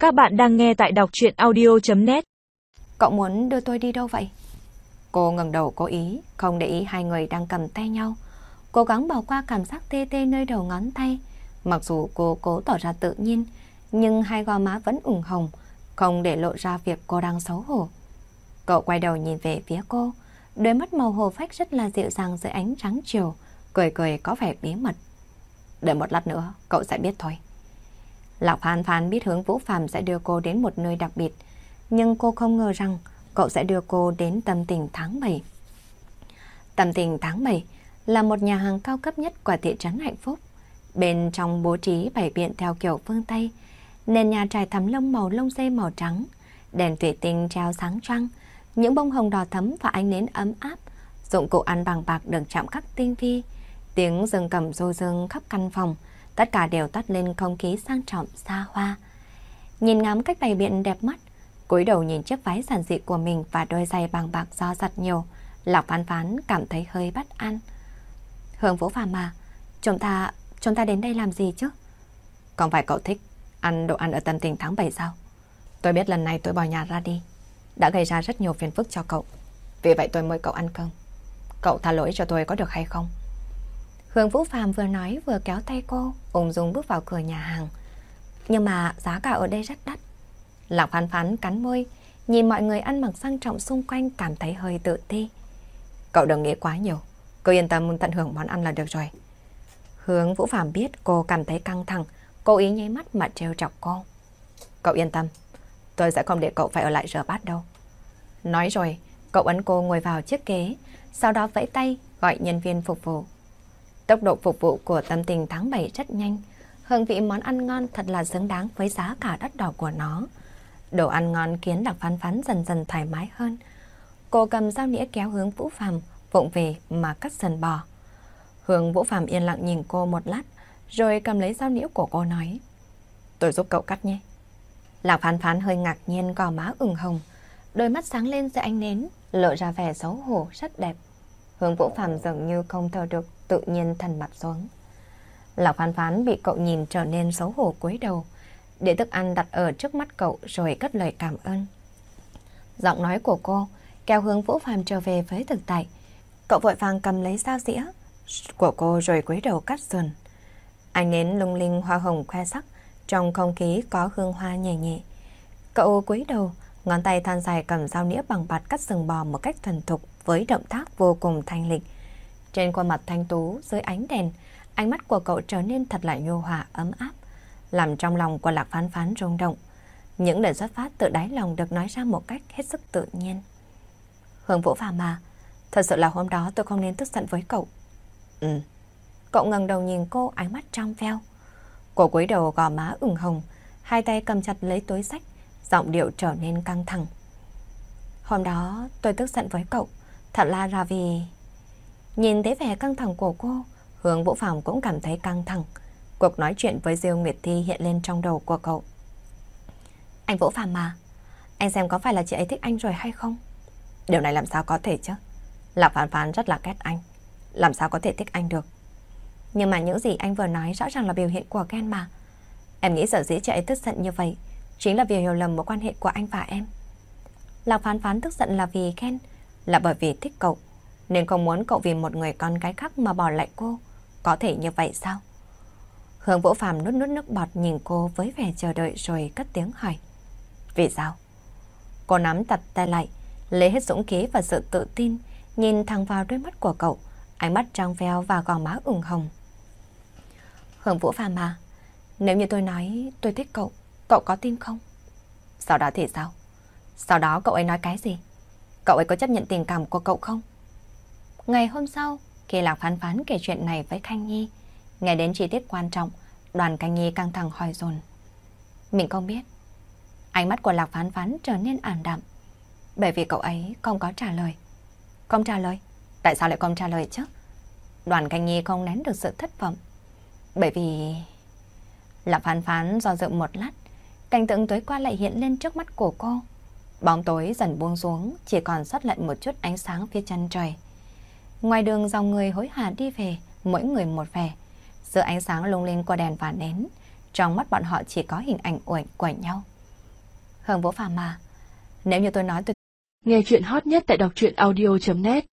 Các bạn đang nghe tại đọc truyện audio.net. Cậu muốn đưa tôi đi đâu vậy? Cô ngẩng đầu cố ý, không để ý hai người đang cầm tay nhau. Cố gắng bỏ qua cảm giác tê tê nơi đầu ngón tay. Mặc dù cô cố tỏ ra tự nhiên, nhưng hai gò má vẫn ửng hồng, không để lộ ra việc cô đang xấu hổ. Cậu quay đầu nhìn về phía cô, đôi mắt màu hồ phách rất là dịu dàng dưới ánh trắng chiều, cười cười có vẻ bí mật. Đợi một lát nữa, cậu sẽ biết thôi. Lạc Phan Phan biết Hướng Vũ Phàm sẽ đưa cô đến một nơi đặc biệt, nhưng cô không ngờ rằng cậu sẽ đưa cô đến Tâm Tình tháng 7. Tâm Tình tháng 7 là một nhà hàng cao cấp nhất của thị trấn Hạnh Phúc. Bên trong bố trí bày biện theo kiểu phương Tây, nền nhà trải thắm lông màu lông dê màu trắng, đèn thủy tinh treo sáng trăng, những bông hồng đỏ thắm và ánh nến ấm áp, dụng cụ ăn bằng bạc được chạm khắc tinh vi, tiếng dương cầm du dương khắp căn phòng, tất cả đều toát lên không khí sang trọng xa hoa. Nhìn ngắm cách bày biện đẹp mắt, cúi đầu nhìn chiếc váy giản dị của mình và đôi giày bằng bạc do giặt nhiều, Lạc Phan Phan cảm thấy hơi bất an. Hướng Vũ Phàm mà, chúng ta đến đây làm gì chứ? Không phải cậu thích ăn đồ ăn ở Tâm Tình tháng 7 sao? Tôi biết lần này tôi bỏ nhà ra đi đã gây ra rất nhiều phiền phức cho cậu, vì vậy tôi mời cậu ăn cơm. Cậu tha lỗi cho tôi có được hay không? Hướng Vũ Phàm vừa nói vừa kéo tay cô, ung dung bước vào cửa nhà hàng. Nhưng mà giá cả ở đây rất đắt. Lạc Phan Phan cắn môi, nhìn mọi người ăn mặc sang trọng xung quanh cảm thấy hơi tự ti. Cậu đừng nghĩ quá nhiều, cứ yên tâm tận hưởng món ăn là được rồi. Hướng Vũ Phàm biết cô cảm thấy căng thẳng, cố ý nháy mắt mà trêu chọc cô. Cậu yên tâm, tôi sẽ không để cậu phải ở lại rửa bát đâu. Nói rồi, cậu ấn cô ngồi vào chiếc ghế, sau đó vẫy tay gọi nhân viên phục vụ. Tốc độ phục vụ của Tâm Tình tháng 7 rất nhanh, hương vị món ăn ngon thật là xứng đáng với giá cả đắt đỏ của nó. Đồ ăn ngon khiến Lạc Phan Phan dần dần thoải mái hơn. Cô cầm dao nĩa kéo Hướng Vũ Phàm vụng về mà cắt sườn bò. Hướng Vũ Phàm yên lặng nhìn cô một lát, rồi cầm lấy dao nĩa của cô nói: tôi giúp cậu cắt nhé. Lạc Phan Phan hơi ngạc nhiên, gò má ửng hồng, đôi mắt sáng lên dưới ánh nến, lộ ra vẻ xấu hổ rất đẹp. Hướng Vũ Phàm dường như không thở được, tự nhiên thần mặt xuống. Lạc Phan Phan bị cậu nhìn trở nên xấu hổ cúi đầu, để thức ăn đặt ở trước mắt cậu rồi cất lời cảm ơn. Giọng nói của cô kéo Hướng Vũ Phàm trở về với thực tại. Cậu vội vàng cầm lấy dao dĩa của cô rồi cúi đầu cắt sườn. Ánh nến lung linh hoa hồng khoe sắc, trong không khí có hương hoa nhẹ nhẹ. Cậu cúi đầu, ngón tay thon dài cầm dao nĩa bằng bạt cắt sừng bò một cách thuần thục với động tác vô cùng thanh lịch. Trên khuôn mặt thanh tú dưới ánh đèn, ánh mắt của cậu trở nên thật là nhu hòa ấm áp, làm trong lòng của Lạc Phan Phan rung động. Những lời xuất phát từ đáy lòng được nói ra một cách hết sức tự nhiên. Hướng Vũ Phàm mà, thật sự là hôm đó tôi không nên tức giận với cậu. Cậu ngẩng đầu nhìn cô, ánh mắt trong veo. Cô cúi đầu, gò má ửng hồng, hai tay cầm chặt lấy túi xách, giọng điệu trở nên căng thẳng. Hôm đó tôi tức giận với cậu, thật là vì... Nhìn thấy vẻ căng thẳng của cô, Hướng Vũ Phàm cũng cảm thấy căng thẳng. Cuộc nói chuyện với Diêu Nguyệt Thi hiện lên trong đầu của cậu. Anh Vũ Phàm mà, anh xem có phải là chị ấy thích anh rồi hay không? Điều này làm sao có thể chứ? Lạc Phan Phan rất là ghét anh, làm sao có thể thích anh được? Nhưng mà những gì anh vừa nói rõ ràng là biểu hiện của ghen mà. Em nghĩ sở dĩ chị ấy tức giận như vậy chính là vì hiểu lầm mối quan hệ của anh và em. Lạc Phan Phan tức giận là vì ghen, là bởi vì thích cậu, nên không muốn cậu vì một người con gái khác mà bỏ lại cô. Có thể như vậy sao? Hướng Vũ Phàm nuốt nước bọt nhìn cô với vẻ chờ đợi rồi cất tiếng hỏi. Vì sao? Cô nắm chặt tay lại, lấy hết dũng khí và sự tự tin, nhìn thẳng vào đôi mắt của cậu, ánh mắt trong veo và gò má ửng hồng. Hướng Vũ Phàm mà, nếu như tôi nói tôi thích cậu, cậu có tin không? Sau đó thì sao? Sau đó cậu ấy nói cái gì? Cậu ấy có chấp nhận tình cảm của cậu không? Ngày hôm sau, khi Lạc Phan Phan kể chuyện này với Khanh Nhi, nghe đến chi tiết quan trọng, Đoàn Khanh Nhi căng thẳng hỏi dồn. Mình không biết. Ánh mắt của Lạc Phan Phan trở nên ảm đạm, bởi vì cậu ấy không có trả lời. Không trả lời? Tại sao lại không trả lời chứ? Đoàn Khanh Nhi không nén được sự thất vọng. Bởi vì... Lạc Phan Phan do dự một lát, cảnh tượng tối qua lại hiện lên trước mắt của cô. Bóng tối dần buông xuống, chỉ còn sót lại một chút ánh sáng phía chân trời. Ngoài đường dòng người hối hả đi về, mỗi người một vẻ. Giữa ánh sáng lung linh của đèn và nến, trong mắt bọn họ chỉ có hình ảnh của nhau. Hương Vũ Phàm mà. Nếu như tôi nói tôi... Nghe chuyện hot nhất tại đọc truyện audio.net